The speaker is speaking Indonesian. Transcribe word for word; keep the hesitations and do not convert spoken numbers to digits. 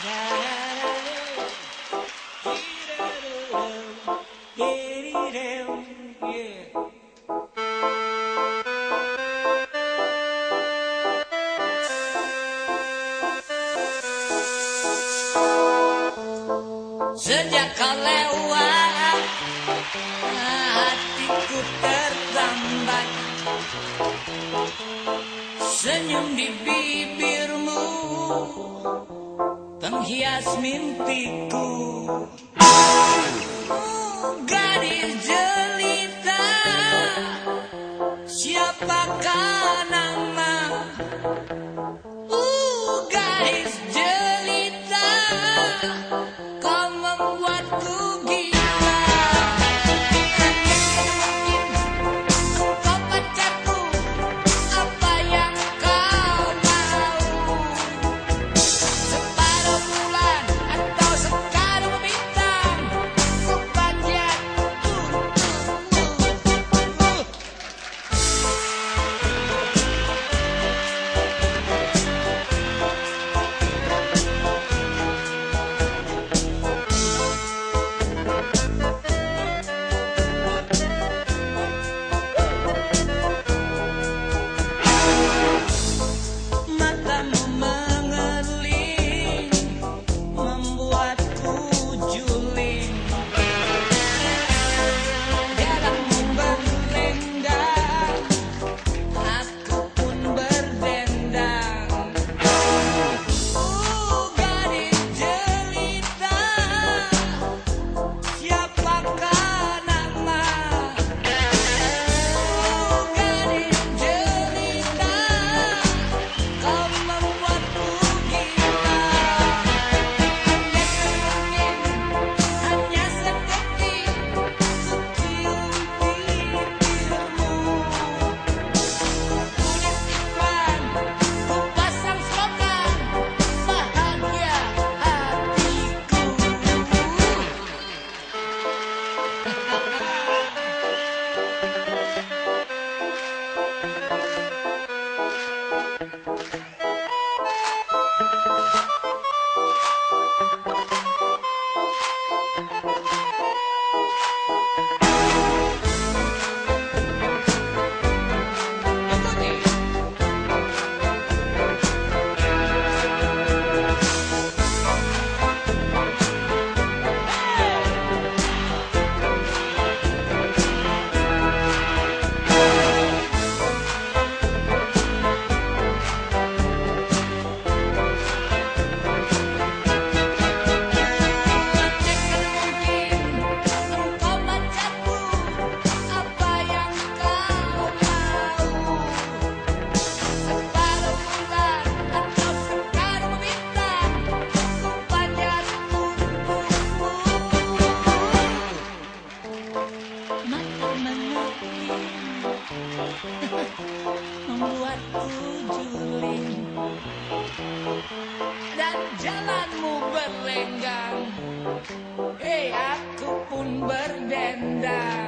Sejak kau lewat, hatiku tertambat. Senyum di bibirmu penghias mimpiku. Oh, gadis jelita, siapakah nama? Uh, gadis jelita, kau membuatku gila. Kau pacarku, apa yang kau mau? Separuh bulan atau sekarung bintang, ku panjat untukmu. Matamu mengerling, membuatku juling. Jarakmu berlenggang, aku pun berdendang. Oh, gadis jelita, siapakah nama? Oh, gadis jelita, kau membuatku gila. Hanya senyum, hanya sedetik, ku cium bibirmu. Tulis iklan, ku pasang slogan, bahagia hatiku. Engkau pacarku, apa yang kau mau? Separuh bulan atau sekarung bintang, ku panjat untukmu. Mata mengerling, membuatku juling. Dan jalanmu berlenggang, hei aku pun berdendang.